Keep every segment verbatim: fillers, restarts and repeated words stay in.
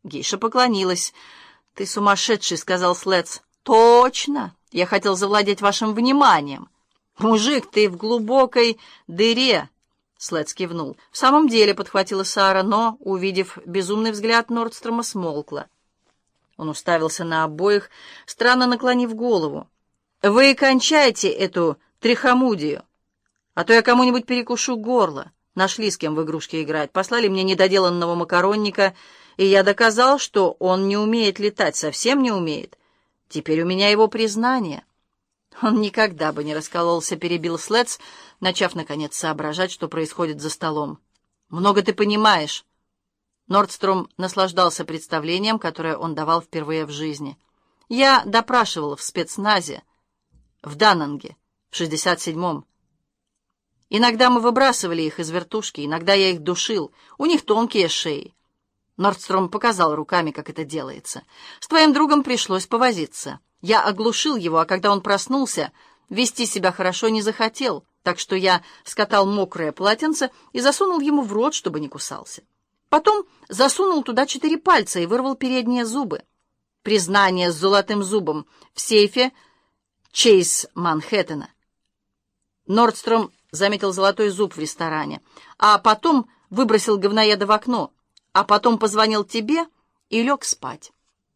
Гейша поклонилась. «Ты сумасшедший», — сказал Слетс. «Точно! Я хотел завладеть вашим вниманием». «Мужик, ты в глубокой дыре!» Слетс кивнул. «В самом деле», — подхватила Сара, но, увидев безумный взгляд Нордстрома, смолкла. Он уставился на обоих, странно наклонив голову. «Вы кончайте эту трихомудию, а то я кому-нибудь перекушу горло. Нашли, с кем в игрушки играть. Послали мне недоделанного макаронника, и я доказал, что он не умеет летать, совсем не умеет. Теперь у меня его признание». «Он никогда бы не раскололся», — перебил Слетс, начав, наконец, соображать, что происходит за столом. «Много ты понимаешь». Нордстром наслаждался представлением, которое он давал впервые в жизни. «Я допрашивал в спецназе, в Даннанге, в шестьдесят седьмом. Иногда мы выбрасывали их из вертушки, иногда я их душил. У них тонкие шеи». Нордстром показал руками, как это делается. «С твоим другом пришлось повозиться. Я оглушил его, а когда он проснулся, вести себя хорошо не захотел, так что я скатал мокрое полотенце и засунул ему в рот, чтобы не кусался. Потом засунул туда четыре пальца и вырвал передние зубы. Признание с золотым зубом в сейфе Чейз Манхэттена». Нордстром заметил золотой зуб в ресторане, а потом выбросил говноеда в окно, а потом позвонил тебе и лег спать.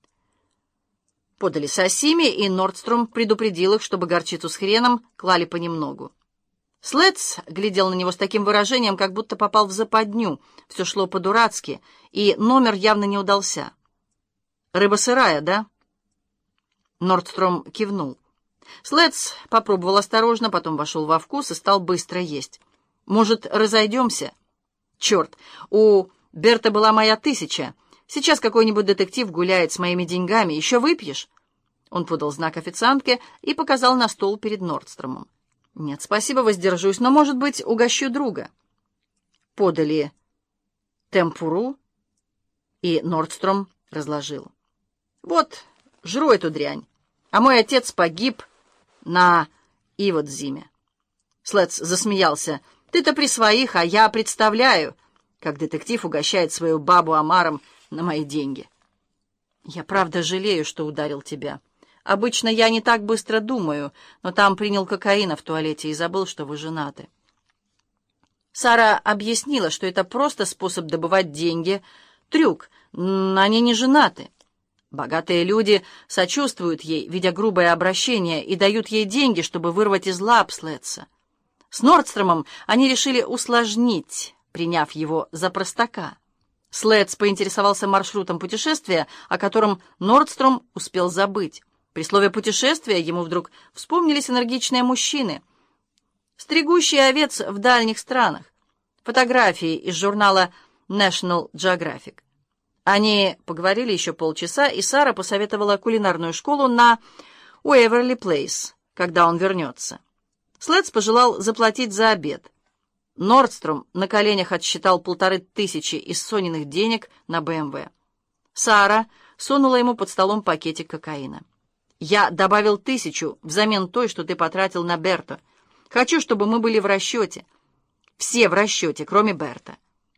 Подали сосими, и Нордстром предупредил их, чтобы горчицу с хреном клали понемногу. Слетс глядел на него с таким выражением, как будто попал в западню. Все шло по-дурацки, и номер явно не удался. «Рыба сырая, да?» Нордстром кивнул. Слетс попробовал осторожно, потом вошел во вкус и стал быстро есть. «Может, разойдемся?» «Черт, у Берта была моя тысяча. Сейчас какой-нибудь детектив гуляет с моими деньгами. Еще выпьешь?» Он подал знак официантке и показал на стол перед Нордстромом. «Нет, спасибо, воздержусь, но, может быть, угощу друга». Подали темпуру, и Нордстром разложил. «Вот, жру эту дрянь. А мой отец погиб на Иводзиме». Слетс засмеялся. «Ты-то при своих, а я представляю, как детектив угощает свою бабу омаром на мои деньги». «Я правда жалею, что ударил тебя. Обычно я не так быстро думаю, но там принял кокаина в туалете и забыл, что вы женаты». Сара объяснила, что это просто способ добывать деньги. Трюк. Они не женаты. Богатые люди сочувствуют ей, видя грубое обращение, и дают ей деньги, чтобы вырвать из лап Слетса. С Нордстромом они решили усложнить, приняв его за простака. Слетс поинтересовался маршрутом путешествия, о котором Нордстром успел забыть. При слове «путешествие» ему вдруг вспомнились энергичные мужчины, стригущие овец в дальних странах, фотографии из журнала National Geographic. Они поговорили еще полчаса, и Сара посоветовала кулинарную школу на Уэверли Плейс, когда он вернется. Слетс пожелал заплатить за обед. Нордстром на коленях отсчитал полторы тысячи из Сониных денег на бэ эм вэ. Сара сунула ему под столом пакетик кокаина. «Я добавил тысячу взамен той, что ты потратил на Берта. Хочу, чтобы мы были в расчете. Все в расчете, кроме Берта».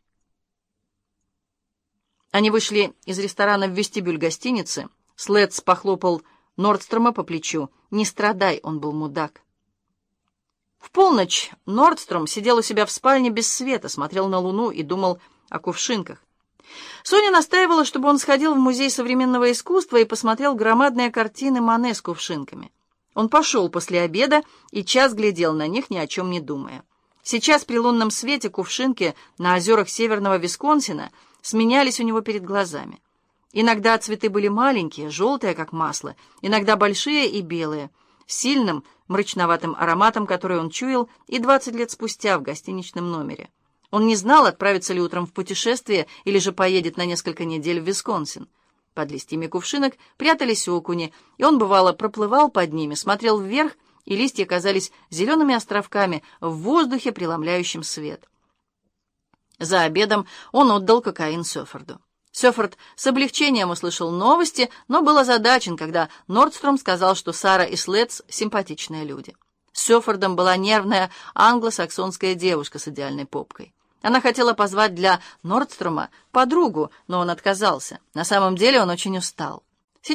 Они вышли из ресторана в вестибюль гостиницы. Слетс похлопал Нордстрома по плечу. «Не страдай, он был мудак». В полночь Нордстром сидел у себя в спальне без света, смотрел на луну и думал о кувшинках. Соня настаивала, чтобы он сходил в музей современного искусства и посмотрел громадные картины Мане с кувшинками. Он пошел после обеда и час глядел на них, ни о чем не думая. Сейчас при лунном свете кувшинки на озерах северного Висконсина сменялись у него перед глазами. Иногда цветы были маленькие, желтые, как масло, иногда большие и белые, с сильным мрачноватым ароматом, который он чуял и двадцать лет спустя в гостиничном номере. Он не знал, отправится ли утром в путешествие или же поедет на несколько недель в Висконсин. Под листьями кувшинок прятались окуни, и он, бывало, проплывал под ними, смотрел вверх, и листья казались зелеными островками в воздухе, преломляющем свет. За обедом он отдал кокаин Сёфорду. Сёфорд с облегчением услышал новости, но был озадачен, когда Нордстром сказал, что Сара и Слетс — симпатичные люди. С Сёфордом была нервная англосаксонская девушка с идеальной попкой. Она хотела позвать для Нордстрома подругу, но он отказался. На самом деле он очень устал.